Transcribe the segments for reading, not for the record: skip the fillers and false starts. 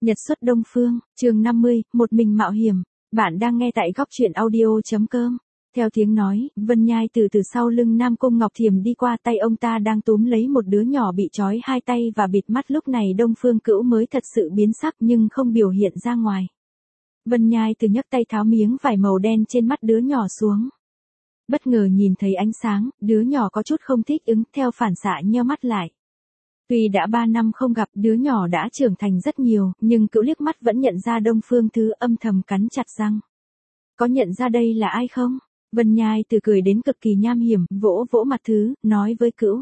Nhật xuất Đông Phương, chương 50, một mình mạo hiểm. Bạn đang nghe tại góc truyện audio.com. Theo tiếng nói, Vân Nhai từ sau lưng Nam Cung Ngọc Thiềm đi qua, tay ông ta đang túm lấy một đứa nhỏ bị trói hai tay và bịt mắt. Lúc này Đông Phương Cữu mới thật sự biến sắc nhưng không biểu hiện ra ngoài. Vân Nhai nhấc tay tháo miếng vải màu đen trên mắt đứa nhỏ xuống. Bất ngờ nhìn thấy ánh sáng, đứa nhỏ có chút không thích ứng, theo phản xạ nheo mắt lại. Tuy đã 3 năm không gặp, đứa nhỏ đã trưởng thành rất nhiều, nhưng Cữu liếc mắt vẫn nhận ra Đông Phương Thứ, âm thầm cắn chặt răng. Có nhận ra đây là ai không? Vân Nhai cười đến cực kỳ nham hiểm, vỗ vỗ mặt Thứ, nói với Cữu.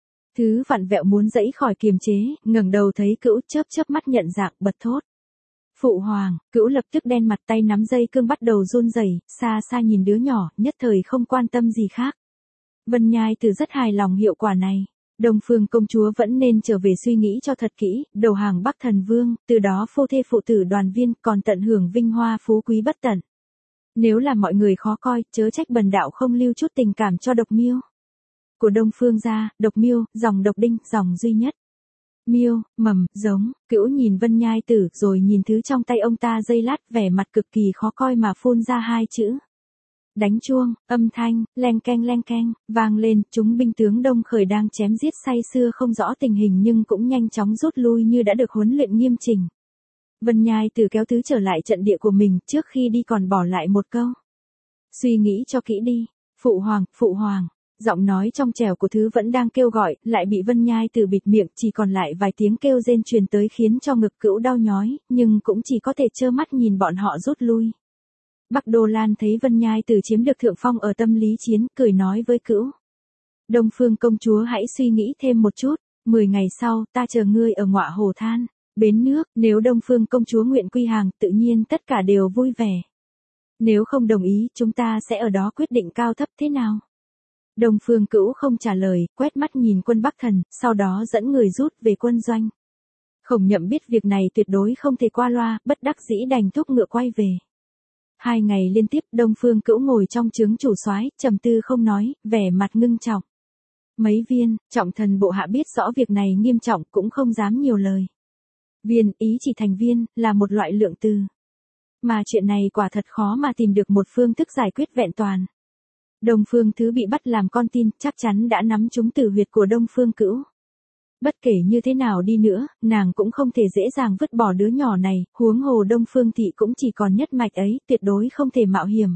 Thứ vặn vẹo muốn giãy khỏi kiềm chế, ngẩng đầu thấy Cữu, chớp mắt nhận dạng, bật thốt. Phụ hoàng. Cữu lập tức đen mặt, tay nắm dây cương bắt đầu run rẩy, xa xa nhìn đứa nhỏ, nhất thời không quan tâm gì khác. Vân Nhai rất hài lòng hiệu quả này. Đông Phương công chúa vẫn nên trở về suy nghĩ cho thật kỹ, đầu hàng Bắc Thần Vương, từ đó phu thê phụ tử đoàn viên, còn tận hưởng vinh hoa phú quý bất tận. Nếu là mọi người khó coi, chớ trách bần đạo không lưu chút tình cảm cho Độc Miêu. Của Đông Phương gia, Độc Miêu, dòng Độc Đinh, dòng duy nhất. Miêu, mầm, giống. Cữu nhìn Vân Nhai rồi nhìn thứ trong tay ông ta giây lát, vẻ mặt cực kỳ khó coi mà phun ra hai chữ. Đánh chuông, âm thanh, leng keng, vang lên, chúng binh tướng Đông Khởi đang chém giết say sưa không rõ tình hình nhưng cũng nhanh chóng rút lui như đã được huấn luyện nghiêm chỉnh. Vân Nhai kéo Thứ trở lại trận địa của mình, trước khi đi còn bỏ lại một câu. Suy nghĩ cho kỹ đi, phụ hoàng. Giọng nói trong trẻo của Thứ vẫn đang kêu gọi, lại bị Vân Nhai bịt miệng, chỉ còn lại vài tiếng kêu rên truyền tới khiến cho ngực Cữu đau nhói, nhưng cũng chỉ có thể trơ mắt nhìn bọn họ rút lui. Bắc Đô Lan thấy Vân Nhai chiếm được thượng phong ở tâm lý chiến, cười nói với Cữu. Đông Phương công chúa hãy suy nghĩ thêm một chút, 10 ngày sau, ta chờ ngươi ở Ngọa Hồ Than, bến nước, nếu Đông Phương công chúa nguyện quy hàng, tự nhiên tất cả đều vui vẻ. Nếu không đồng ý, chúng ta sẽ ở đó quyết định cao thấp thế nào? Đông Phương Cữu không trả lời, quét mắt nhìn quân Bắc Thần, sau đó dẫn người rút về quân doanh. Khổng Nhậm biết việc này tuyệt đối không thể qua loa, bất đắc dĩ đành thúc ngựa quay về. 2 ngày liên tiếp, Đông Phương Cữu ngồi trong trướng chủ soái, trầm tư không nói, vẻ mặt ngưng trọng. Mấy viên trọng thần bộ hạ biết rõ việc này nghiêm trọng, cũng không dám nhiều lời. Viên, ý chỉ thành viên, là một loại lượng từ. Mà chuyện này quả thật khó mà tìm được một phương thức giải quyết vẹn toàn. Đông Phương Thứ bị bắt làm con tin, chắc chắn đã nắm trúng tử huyệt của Đông Phương Cữu. Bất kể như thế nào đi nữa, nàng cũng không thể dễ dàng vứt bỏ đứa nhỏ này, huống hồ Đông Phương Thị cũng chỉ còn nhất mạch ấy, tuyệt đối không thể mạo hiểm.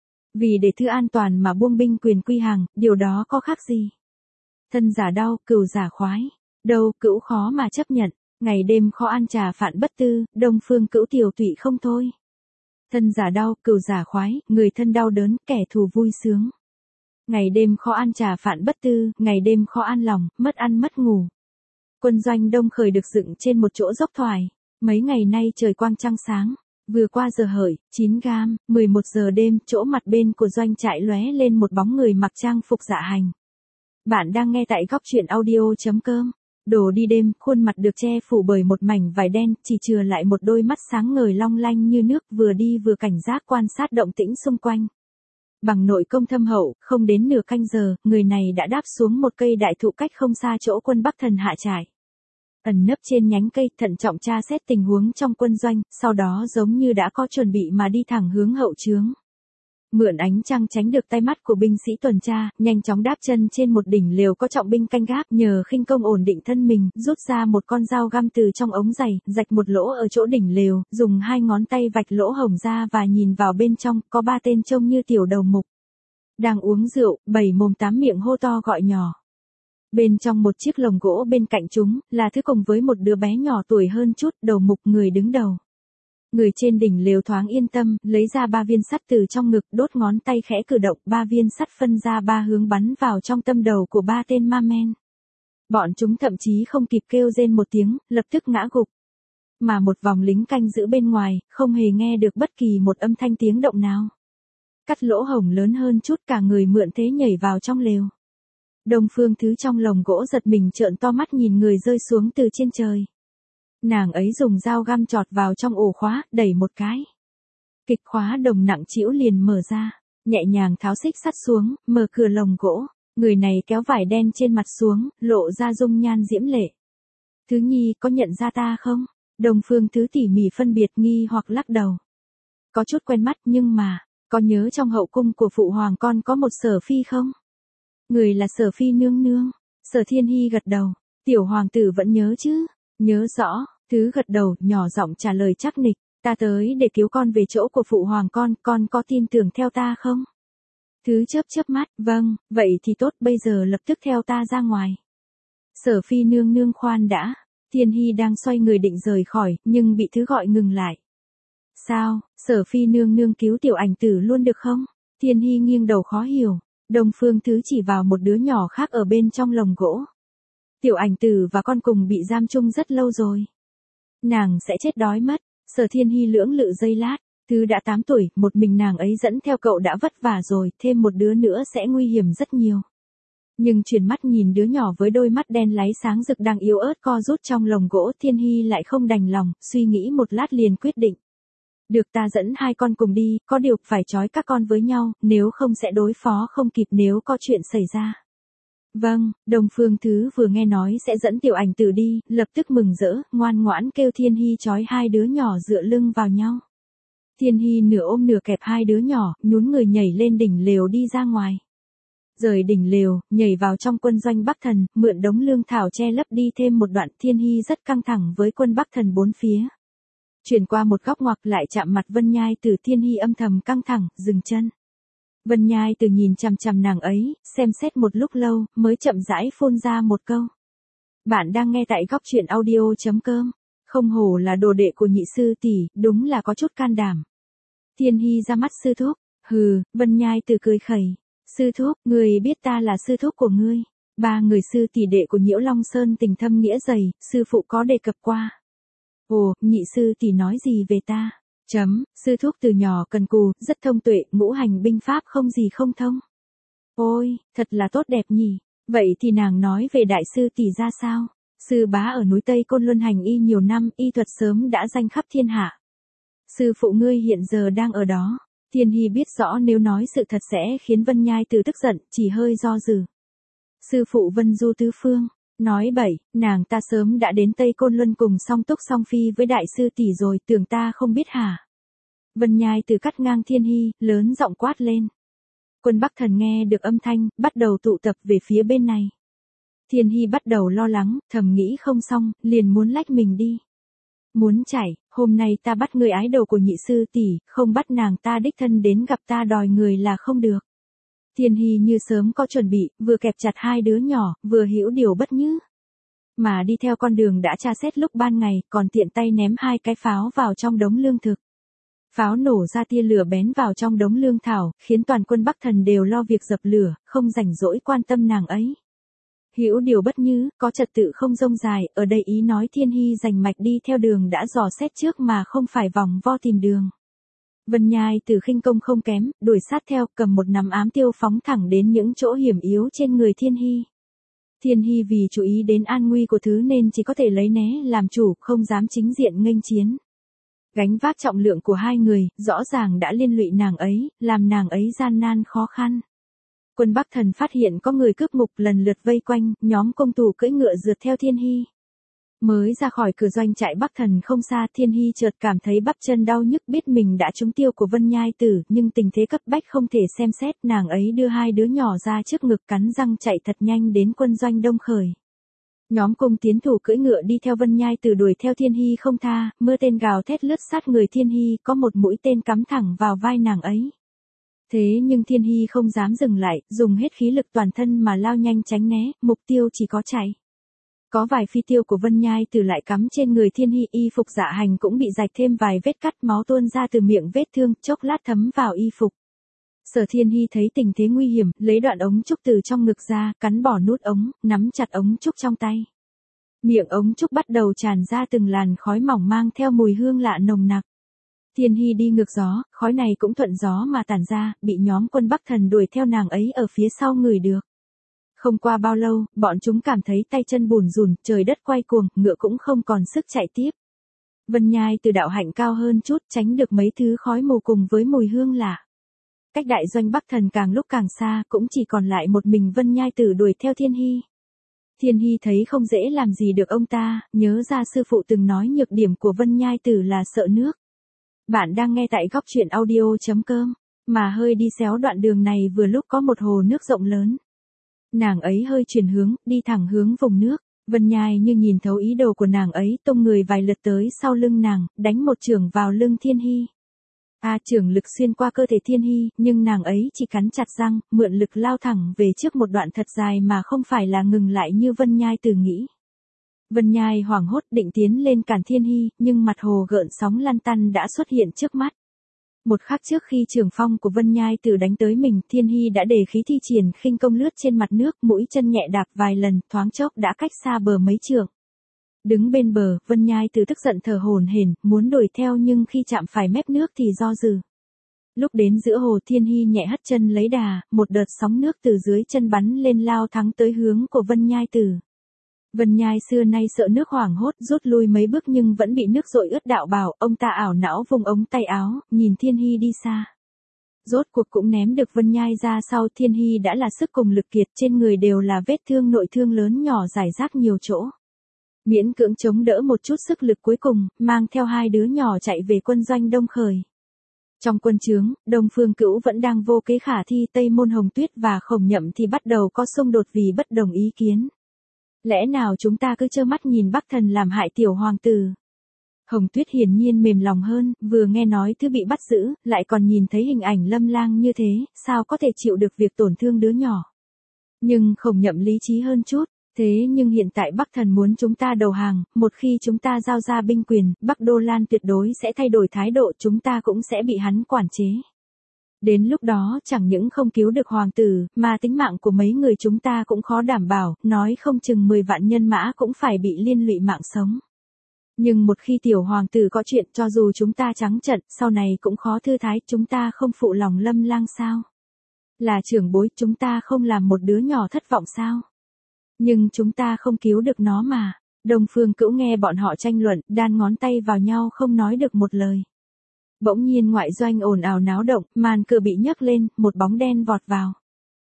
Vì để Thứ an toàn mà buông binh quyền quy hàng, điều đó có khác gì? Thân giả đau, cừu giả khoái. Đâu, Cữu khó mà chấp nhận, ngày đêm khó ăn trà phạn bất tư, Đông Phương Cữu tiểu tụy không thôi. Thân giả đau, cừu giả khoái, người thân đau đớn, kẻ thù vui sướng. Ngày đêm khó ăn trà phạn bất tư, ngày đêm khó an lòng, mất ăn mất ngủ. Quân doanh Đông Khởi được dựng trên một chỗ dốc thoải. Mấy ngày nay trời quang trăng sáng. Vừa qua giờ hợi, 9 gam, 11 giờ đêm, chỗ mặt bên của doanh trại lóe lên một bóng người mặc trang phục dạ hành. Bạn đang nghe tại góc truyện audio.com. Đồ đi đêm, khuôn mặt được che phủ bởi một mảnh vải đen, chỉ chừa lại một đôi mắt sáng ngời long lanh như nước, vừa đi vừa cảnh giác quan sát động tĩnh xung quanh. Bằng nội công thâm hậu, không đến nửa canh giờ, người này đã đáp xuống một cây đại thụ cách không xa chỗ quân Bắc Thần hạ trại. Ẩn nấp trên nhánh cây, thận trọng tra xét tình huống trong quân doanh, sau đó giống như đã có chuẩn bị mà đi thẳng hướng hậu trướng. Mượn ánh trăng tránh được tay mắt của binh sĩ tuần tra, nhanh chóng đáp chân trên một đỉnh lều có trọng binh canh gác, nhờ khinh công ổn định thân mình, rút ra một con dao găm từ trong ống giày, rạch một lỗ ở chỗ đỉnh lều, dùng 2 ngón tay vạch lỗ hổng ra và nhìn vào bên trong, có 3 tên trông như tiểu đầu mục. Đang uống rượu, 7 mồm 8 miệng hô to gọi nhỏ. Bên trong một chiếc lồng gỗ bên cạnh chúng, là Thứ cùng với một đứa bé nhỏ tuổi hơn chút, đầu mục người đứng đầu. Người trên đỉnh lều thoáng yên tâm, lấy ra 3 viên sắt từ trong ngực, đốt ngón tay khẽ cử động, 3 viên sắt phân ra 3 hướng bắn vào trong tâm đầu của 3 tên ma men. Bọn chúng thậm chí không kịp kêu rên một tiếng, lập tức ngã gục. Mà một vòng lính canh giữ bên ngoài, không hề nghe được bất kỳ một âm thanh tiếng động nào. Cắt lỗ hổng lớn hơn chút, cả người mượn thế nhảy vào trong lều. Đông Phương Thứ trong lồng gỗ giật mình trợn to mắt nhìn người rơi xuống từ trên trời. Nàng ấy dùng dao găm chọt vào trong ổ khóa, đẩy một cái. Kịch khóa đồng nặng trĩu liền mở ra, nhẹ nhàng tháo xích sắt xuống, mở cửa lồng gỗ. Người này kéo vải đen trên mặt xuống, lộ ra dung nhan diễm lệ. Thứ Nhi có nhận ra ta không? Đông Phương Thứ tỉ mỉ phân biệt nghi hoặc lắc đầu. Có chút quen mắt nhưng mà, có nhớ trong hậu cung của phụ hoàng con có một Sở Phi không? Người là Sở Phi nương nương. Sở Thiên Hy gật đầu. Tiểu hoàng tử vẫn nhớ chứ? Nhớ rõ. Thứ gật đầu, nhỏ giọng trả lời chắc nịch. Ta tới để cứu con về chỗ của phụ hoàng con có tin tưởng theo ta không? Thứ chớp chớp mắt, vâng, vậy thì tốt, bây giờ lập tức theo ta ra ngoài. Sở Phi nương nương khoan đã. Thiên Hy đang xoay người định rời khỏi, nhưng bị Thứ gọi ngừng lại. Sao, Sở Phi nương nương cứu tiểu ảnh tử luôn được không? Thiên Hy nghiêng đầu khó hiểu. Đông Phương Thứ chỉ vào một đứa nhỏ khác ở bên trong lồng gỗ. Tiểu ảnh tử và con cùng bị giam chung rất lâu rồi. Nàng sẽ chết đói mất. Sở Thiên Hy lưỡng lự giây lát. Thứ đã 8 tuổi, một mình nàng ấy dẫn theo cậu đã vất vả rồi, thêm một đứa nữa sẽ nguy hiểm rất nhiều. Nhưng chuyển mắt nhìn đứa nhỏ với đôi mắt đen láy sáng rực đang yếu ớt co rút trong lồng gỗ, Thiên Hy lại không đành lòng, suy nghĩ một lát liền quyết định. Được, ta dẫn hai con cùng đi, có điều phải trói các con với nhau, nếu không sẽ đối phó không kịp nếu có chuyện xảy ra. Vâng, Đông Phương Thứ vừa nghe nói sẽ dẫn tiểu ảnh tử đi, lập tức mừng rỡ, ngoan ngoãn kêu Thiên Hy trói hai đứa nhỏ dựa lưng vào nhau. Thiên Hy nửa ôm nửa kẹp hai đứa nhỏ, nhún người nhảy lên đỉnh lều đi ra ngoài. Rời đỉnh lều, nhảy vào trong quân doanh Bắc Thần, mượn đống lương thảo che lấp đi thêm một đoạn. Thiên Hy rất căng thẳng với quân Bắc Thần bốn phía. Chuyển qua một góc ngoặc lại chạm mặt Vân Nhai Tử. Thiên Hy âm thầm căng thẳng, dừng chân. Vân Nhai Tử nhìn chằm chằm nàng ấy, xem xét một lúc lâu, mới chậm rãi phun ra một câu. Bạn đang nghe tại góc truyện audio.com. Không hổ là đồ đệ của nhị sư tỷ, đúng là có chút can đảm. Thiên Hy ra mắt sư thúc. Hừ, Vân Nhai Tử cười khẩy. Sư thúc, người biết ta là sư thúc của ngươi. Ba người sư tỷ đệ của Nhiễu Long Sơn tình thâm nghĩa dày, sư phụ có đề cập qua. Ồ, nhị sư tỷ nói gì về ta? Sư thúc từ nhỏ cần cù, rất thông tuệ, ngũ hành binh pháp không gì không thông. Ôi, thật là tốt đẹp nhỉ. Vậy thì nàng nói về đại sư tỷ ra sao? Sư bá ở núi Tây Côn Luân hành y nhiều năm, y thuật sớm đã danh khắp thiên hạ. Sư phụ ngươi hiện giờ đang ở đó. Thiên Hy biết rõ nếu nói sự thật sẽ khiến Vân Nhai Tử tức giận, chỉ hơi do dự. Sư phụ Vân Du tứ phương, nói bậy, nàng ta sớm đã đến Tây Côn Luân cùng song túc song phi với đại sư tỷ rồi, tưởng ta không biết hả? Vân Nhai Tử cắt ngang Thiên Hy, lớn giọng quát lên. Quân Bắc Thần nghe được âm thanh, bắt đầu tụ tập về phía bên này. Thiên Hy bắt đầu lo lắng, thầm nghĩ không xong, liền muốn lách mình đi. Muốn chạy, hôm nay ta bắt người ái đầu của nhị sư tỷ, không bắt nàng ta đích thân đến gặp ta đòi người là không được. Thiên Hy như sớm có chuẩn bị, vừa kẹp chặt hai đứa nhỏ, vừa hiểu điều bất nhứ. Mà đi theo con đường đã tra xét lúc ban ngày, còn tiện tay ném hai cái pháo vào trong đống lương thực. Pháo nổ ra tia lửa bén vào trong đống lương thảo, khiến toàn quân Bắc Thần đều lo việc dập lửa, không rảnh rỗi quan tâm nàng ấy. Hiểu điều bất nhứ, có trật tự không rông dài, ở đây ý nói Thiên Hy rành mạch đi theo đường đã dò xét trước mà không phải vòng vo tìm đường. Vân Nhai Tử khinh công không kém, đuổi sát theo, cầm một nắm ám tiêu phóng thẳng đến những chỗ hiểm yếu trên người Thiên Hy. Thiên Hy vì chú ý đến an nguy của Thứ nên chỉ có thể lấy né làm chủ, không dám chính diện nghênh chiến. Gánh vác trọng lượng của hai người, rõ ràng đã liên lụy nàng ấy, làm nàng ấy gian nan khó khăn. Quân Bắc Thần phát hiện có người cướp ngục lần lượt vây quanh, nhóm công tù cưỡi ngựa rượt theo Thiên Hy. Mới ra khỏi cửa doanh trại Bắc Thần không xa, Thiên Hy chợt cảm thấy bắp chân đau nhức, biết mình đã trúng tiêu của Vân Nhai Tử, nhưng tình thế cấp bách không thể xem xét, nàng ấy đưa hai đứa nhỏ ra trước ngực cắn răng chạy thật nhanh đến quân doanh Đông Khởi. Nhóm cung tiến thủ cưỡi ngựa đi theo Vân Nhai Tử đuổi theo Thiên Hy không tha, mưa tên gào thét lướt sát người Thiên Hy, có một mũi tên cắm thẳng vào vai nàng ấy. Thế nhưng Thiên Hy không dám dừng lại, dùng hết khí lực toàn thân mà lao nhanh tránh né, mục tiêu chỉ có chạy. Có vài phi tiêu của Vân Nhai Tử lại cắm trên người Thiên Hy, y phục dạ hành cũng bị rạch thêm vài vết cắt, máu tuôn ra từ miệng vết thương, chốc lát thấm vào y phục. Sở Thiên Hy thấy tình thế nguy hiểm, lấy đoạn ống trúc từ trong ngực ra, cắn bỏ nút ống, nắm chặt ống trúc trong tay. Miệng ống trúc bắt đầu tràn ra từng làn khói mỏng mang theo mùi hương lạ nồng nặc. Thiên Hy đi ngược gió, khói này cũng thuận gió mà tản ra, bị nhóm quân Bắc Thần đuổi theo nàng ấy ở phía sau ngửi được. Không qua bao lâu, bọn chúng cảm thấy tay chân bùn rùn, trời đất quay cuồng, ngựa cũng không còn sức chạy tiếp. Vân Nhai Từ đạo hạnh cao hơn chút, tránh được mấy thứ khói mù cùng với mùi hương lạ. Cách đại doanh Bắc Thần càng lúc càng xa, cũng chỉ còn lại một mình Vân Nhai Tử đuổi theo Thiên Hy. Thiên Hy thấy không dễ làm gì được ông ta, nhớ ra sư phụ từng nói nhược điểm của Vân Nhai Tử là sợ nước. Bạn đang nghe tại góc truyện audio.com, mà hơi đi xéo đoạn đường này vừa lúc có một hồ nước rộng lớn. Nàng ấy hơi chuyển hướng, đi thẳng hướng vùng nước. Vân Nhai như nhìn thấu ý đồ của nàng ấy, tung người vài lượt tới sau lưng nàng, đánh một chưởng vào lưng Thiên Hy. Chưởng lực xuyên qua cơ thể Thiên Hy, nhưng nàng ấy chỉ cắn chặt răng, mượn lực lao thẳng về trước một đoạn thật dài mà không phải là ngừng lại như Vân Nhai Tử nghĩ. Vân Nhai hoảng hốt định tiến lên cản Thiên Hy, nhưng mặt hồ gợn sóng lăn tăn đã xuất hiện trước mắt. Một khắc trước khi trường phong của Vân Nhai Tử đánh tới mình, Thiên Hy đã để khí thi triển khinh công lướt trên mặt nước, mũi chân nhẹ đạp vài lần, thoáng chốc đã cách xa bờ mấy trượng. Đứng bên bờ, Vân Nhai Tử tức giận thở hổn hển, muốn đuổi theo nhưng khi chạm phải mép nước thì do dự. Lúc đến giữa hồ, Thiên Hy nhẹ hất chân lấy đà, một đợt sóng nước từ dưới chân bắn lên lao thẳng tới hướng của Vân Nhai Tử. Vân Nhai xưa nay sợ nước hoảng hốt, rút lui mấy bước nhưng vẫn bị nước dội ướt đạo bào, ông ta ảo não vùng ống tay áo, nhìn Thiên Hy đi xa. Rốt cuộc cũng ném được Vân Nhai ra sau. Thiên Hy đã là sức cùng lực kiệt, trên người đều là vết thương nội thương lớn nhỏ rải rác nhiều chỗ. Miễn cưỡng chống đỡ một chút sức lực cuối cùng, mang theo hai đứa nhỏ chạy về quân doanh Đông Khởi. Trong quân trướng, Đông Phương Cữu vẫn đang vô kế khả thi, Tây Môn Hồng Tuyết và Khổng Nhậm thì bắt đầu có xung đột vì bất đồng ý kiến. Lẽ nào chúng ta cứ trơ mắt nhìn Bắc Thần làm hại tiểu hoàng tử? Hồng Tuyết hiển nhiên mềm lòng hơn, vừa nghe nói thứ bị bắt giữ, lại còn nhìn thấy hình ảnh Lâm Lang như thế, sao có thể chịu được việc tổn thương đứa nhỏ. Nhưng Khổng Nhậm lý trí hơn chút, thế nhưng hiện tại Bắc Thần muốn chúng ta đầu hàng, một khi chúng ta giao ra binh quyền, Bắc Đô Lan tuyệt đối sẽ thay đổi thái độ, chúng ta cũng sẽ bị hắn quản chế. Đến lúc đó chẳng những không cứu được hoàng tử, mà tính mạng của mấy người chúng ta cũng khó đảm bảo, nói không chừng 10 vạn nhân mã cũng phải bị liên lụy mạng sống. Nhưng một khi tiểu hoàng tử có chuyện, cho dù chúng ta trắng trận, sau này cũng khó thư thái, chúng ta không phụ lòng Lâm Lang sao? Là trưởng bối, chúng ta không làm một đứa nhỏ thất vọng sao? Nhưng chúng ta không cứu được nó mà. Đông Phương Cữu nghe bọn họ tranh luận, đan ngón tay vào nhau không nói được một lời. Bỗng nhiên ngoại doanh ồn ào náo động, màn cửa bị nhấc lên, một bóng đen vọt vào.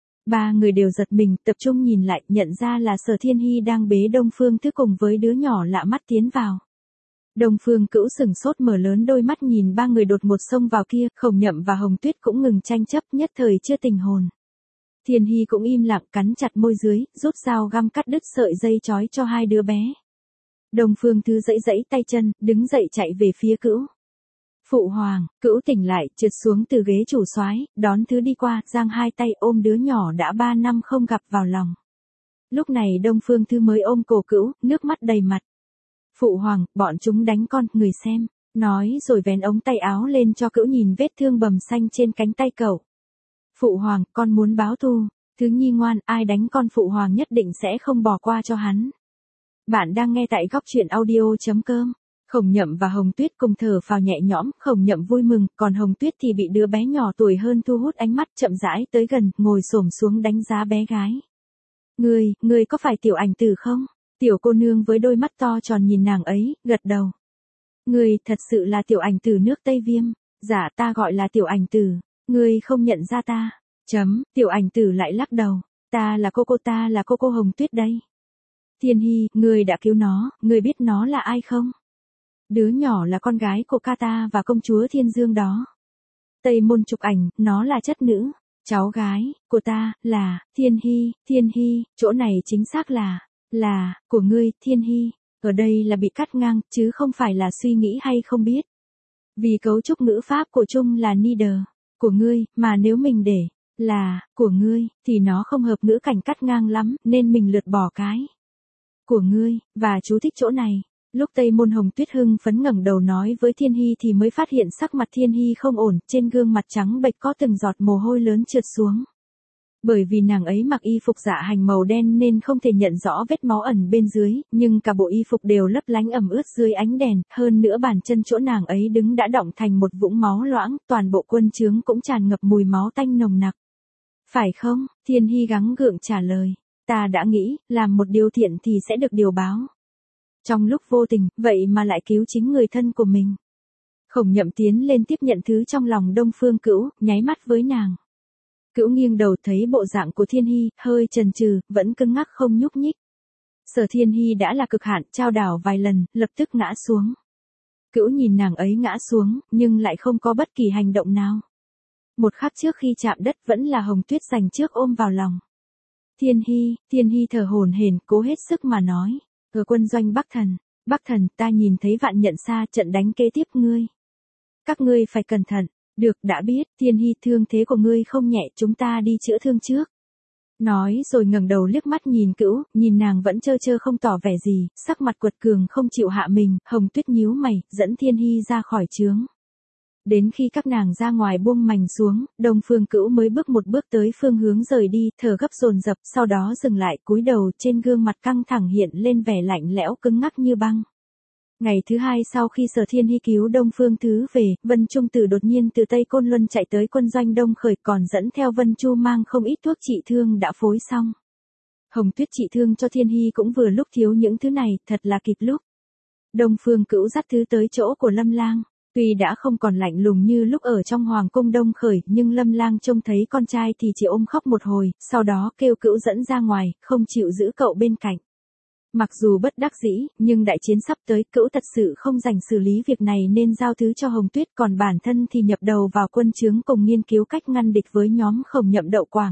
Ba người đều giật mình, tập trung nhìn lại, nhận ra là Sở Thiên Hy đang bế Đông Phương Thứ cùng với đứa nhỏ lạ mắt tiến vào. Đông Phương Cữu sừng sốt mở lớn đôi mắt nhìn ba người đột ngột xông vào kia, Khổng Nhậm và Hồng Tuyết cũng ngừng tranh chấp, nhất thời chưa tình hồn. Thiên Hy cũng im lặng, cắn chặt môi dưới, rút dao găm cắt đứt sợi dây trói cho hai đứa bé. Đông Phương Thứ giãy giãy tay chân, đứng dậy chạy về phía Cữu. Phụ hoàng. Cữu tỉnh lại, trượt xuống từ ghế chủ soái, đón Thứ đi qua, giang hai tay ôm đứa nhỏ đã 3 năm không gặp vào lòng. Lúc này Đông Phương Thứ mới ôm cổ Cữu, nước mắt đầy mặt. Phụ hoàng, bọn chúng đánh con, người xem. Nói rồi vén ống tay áo lên cho Cữu nhìn vết thương bầm xanh trên cánh tay cậu. Phụ hoàng, con muốn báo thù. Thứ nhi ngoan, ai đánh con phụ hoàng nhất định sẽ không bỏ qua cho hắn. Bạn đang nghe tại góc truyện audio.com. Khổng Nhậm và Hồng Tuyết cùng thở phào nhẹ nhõm, Khổng Nhậm vui mừng, còn Hồng Tuyết thì bị đứa bé nhỏ tuổi hơn thu hút ánh mắt, chậm rãi tới gần, ngồi xổm xuống đánh giá bé gái. Ngươi có phải Tiểu Ảnh Tử không? Tiểu cô nương với đôi mắt to tròn nhìn nàng ấy, gật đầu. Ngươi thật sự là Tiểu Ảnh Tử nước Tây Viêm. Dạ, ta gọi là Tiểu Ảnh Tử. Ngươi không nhận ra ta. Tiểu Ảnh Tử lại lắc đầu. Ta là cô Hồng Tuyết đây. Thiên Hy, ngươi đã cứu nó, ngươi biết nó là ai không? Đứa nhỏ là con gái của ca ta và công chúa Thiên Dương đó. Tây Môn chụp ảnh, nó là chất nữ. Cháu gái của ta là Thiên Hy, chỗ này chính xác là của ngươi, Thiên Hy. Ở đây là bị cắt ngang, chứ không phải là suy nghĩ hay không biết. Vì cấu trúc ngữ pháp của Trung là Nieder, của ngươi, mà nếu mình để là của ngươi, thì nó không hợp ngữ cảnh cắt ngang lắm, nên mình lượt bỏ cái của ngươi, và chú thích chỗ này. Lúc Tây Môn Hồng Tuyết hưng phấn ngẩng đầu nói với Thiên Hy thì mới phát hiện sắc mặt Thiên Hy không ổn, trên gương mặt trắng bệch có từng giọt mồ hôi lớn trượt xuống. Bởi vì nàng ấy mặc y phục dạ hành màu đen nên không thể nhận rõ vết máu ẩn bên dưới, nhưng cả bộ y phục đều lấp lánh ẩm ướt dưới ánh đèn, hơn nữa bàn chân chỗ nàng ấy đứng đã đọng thành một vũng máu loãng, toàn bộ quân trướng cũng tràn ngập mùi máu tanh nồng nặc. Phải không? Thiên Hy gắng gượng trả lời. Ta đã nghĩ, làm một điều thiện thì sẽ được điều báo. Trong lúc vô tình, vậy mà lại cứu chính người thân của mình. Khổng Nhậm tiến lên tiếp nhận thứ trong lòng Đông Phương Cữu, nháy mắt với nàng. Cữu nghiêng đầu thấy bộ dạng của Thiên Hy, hơi chần chừ, vẫn cứng ngắc không nhúc nhích. Sở Thiên Hy đã là cực hạn, trao đảo vài lần, lập tức ngã xuống. Cữu nhìn nàng ấy ngã xuống, nhưng lại không có bất kỳ hành động nào. Một khắc trước khi chạm đất vẫn là Hồng Tuyết giành trước ôm vào lòng. Thiên Hy thở hổn hển, cố hết sức mà nói. Ở quân doanh Bắc Thần, ta nhìn thấy Vạn Nhận Xa trận đánh kế tiếp ngươi. Các ngươi phải cẩn thận. Được, đã biết. Thiên Hy, thương thế của ngươi không nhẹ, chúng ta đi chữa thương trước. Nói rồi ngẩng đầu liếc mắt nhìn Cữu, nhìn nàng vẫn trơ trơ không tỏ vẻ gì, sắc mặt quật cường không chịu hạ mình. Hồng Tuyết nhíu mày, dẫn Thiên Hy ra khỏi trướng. Đến khi các nàng ra ngoài buông mành xuống, Đông Phương Cữu mới bước một bước tới phương hướng rời đi, thở gấp dồn dập, sau đó dừng lại, cúi đầu, trên gương mặt căng thẳng hiện lên vẻ lạnh lẽo cứng ngắc như băng. Ngày thứ hai sau khi Sở Thiên Hy cứu Đông Phương Thứ về, Vân Trung Tử đột nhiên từ Tây Côn Luân chạy tới quân doanh Đông Khởi, còn dẫn theo Vân Chu mang không ít thuốc trị thương đã phối xong. Hồng Tuyết trị thương cho Thiên Hy cũng vừa lúc thiếu những thứ này, thật là kịp lúc. Đông Phương Cữu dắt thứ tới chỗ của Lâm Lang. Tuy đã không còn lạnh lùng như lúc ở trong Hoàng cung Đông Khởi, nhưng Lâm Lang trông thấy con trai thì chỉ ôm khóc một hồi, sau đó kêu Cữu dẫn ra ngoài, không chịu giữ cậu bên cạnh. Mặc dù bất đắc dĩ, nhưng đại chiến sắp tới, Cữu thật sự không rảnh xử lý việc này nên giao thứ cho Hồng Tuyết, còn bản thân thì nhập đầu vào quân trướng cùng nghiên cứu cách ngăn địch với nhóm Khổng Nhậm Đậu Quảng.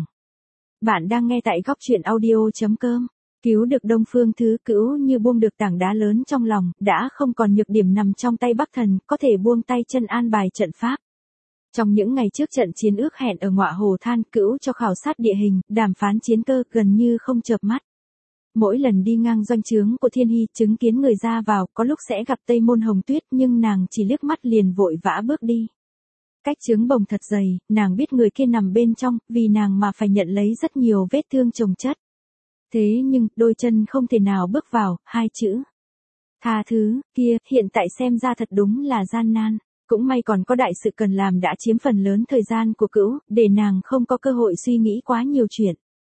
Bạn đang nghe tại góc truyện audio.com. Cứu được Đông Phương Thứ, Cữu như buông được tảng đá lớn trong lòng, đã không còn nhược điểm nằm trong tay Bắc Thần, có thể buông tay chân an bài trận pháp. Trong những ngày trước trận chiến ước hẹn ở Ngọa Hồ Than, Cữu cho khảo sát địa hình, đàm phán chiến cơ, gần như không chợp mắt. Mỗi lần đi ngang doanh trướng của Thiên Hy, chứng kiến người ra vào, có lúc sẽ gặp Tây Môn Hồng Tuyết, nhưng nàng chỉ liếc mắt liền vội vã bước đi. Cách trướng bồng thật dày, nàng biết người kia nằm bên trong, vì nàng mà phải nhận lấy rất nhiều vết thương chồng chất. Thế nhưng, đôi chân không thể nào bước vào, hai chữ. Tha thứ, kia, hiện tại xem ra thật đúng là gian nan. Cũng may còn có đại sự cần làm đã chiếm phần lớn thời gian của Cữu, để nàng không có cơ hội suy nghĩ quá nhiều chuyện.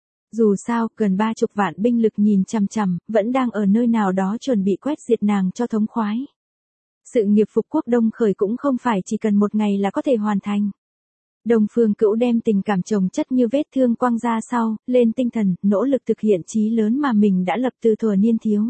Dù sao, gần 30 vạn binh lực nhìn chằm chằm, vẫn đang ở nơi nào đó chuẩn bị quét diệt nàng cho thống khoái. Sự nghiệp phục quốc Đông Khởi cũng không phải chỉ cần một ngày là có thể hoàn thành. Đông Phương Cữu đem tình cảm chồng chất như vết thương quăng ra sau, lên tinh thần, nỗ lực thực hiện chí lớn mà mình đã lập từ thuở niên thiếu.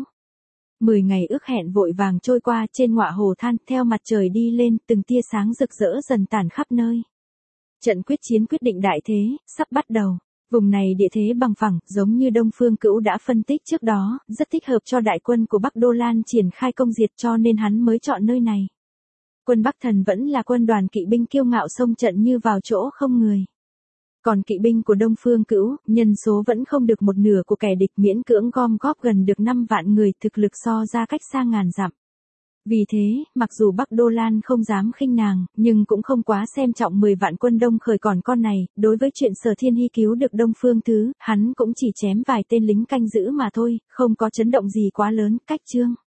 10 ngày ước hẹn vội vàng trôi qua trên Ngọa Hồ Than, theo mặt trời đi lên, từng tia sáng rực rỡ dần tản khắp nơi. Trận quyết chiến quyết định đại thế, sắp bắt đầu. Vùng này địa thế bằng phẳng, giống như Đông Phương Cữu đã phân tích trước đó, rất thích hợp cho đại quân của Bắc Đô Lan triển khai công diệt, cho nên hắn mới chọn nơi này. Quân Bắc Thần vẫn là quân đoàn kỵ binh kiêu ngạo xông trận như vào chỗ không người. Còn kỵ binh của Đông Phương Cữu, nhân số vẫn không được một nửa của kẻ địch, miễn cưỡng gom góp gần được 5 vạn người, thực lực so ra cách xa ngàn dặm. Vì thế, mặc dù Bắc Đô Lan không dám khinh nàng, nhưng cũng không quá xem trọng 10 vạn quân Đông Khởi còn con này, đối với chuyện Sở Thiên Hy cứu được Đông Phương Thứ, hắn cũng chỉ chém vài tên lính canh giữ mà thôi, không có chấn động gì quá lớn, cách chương.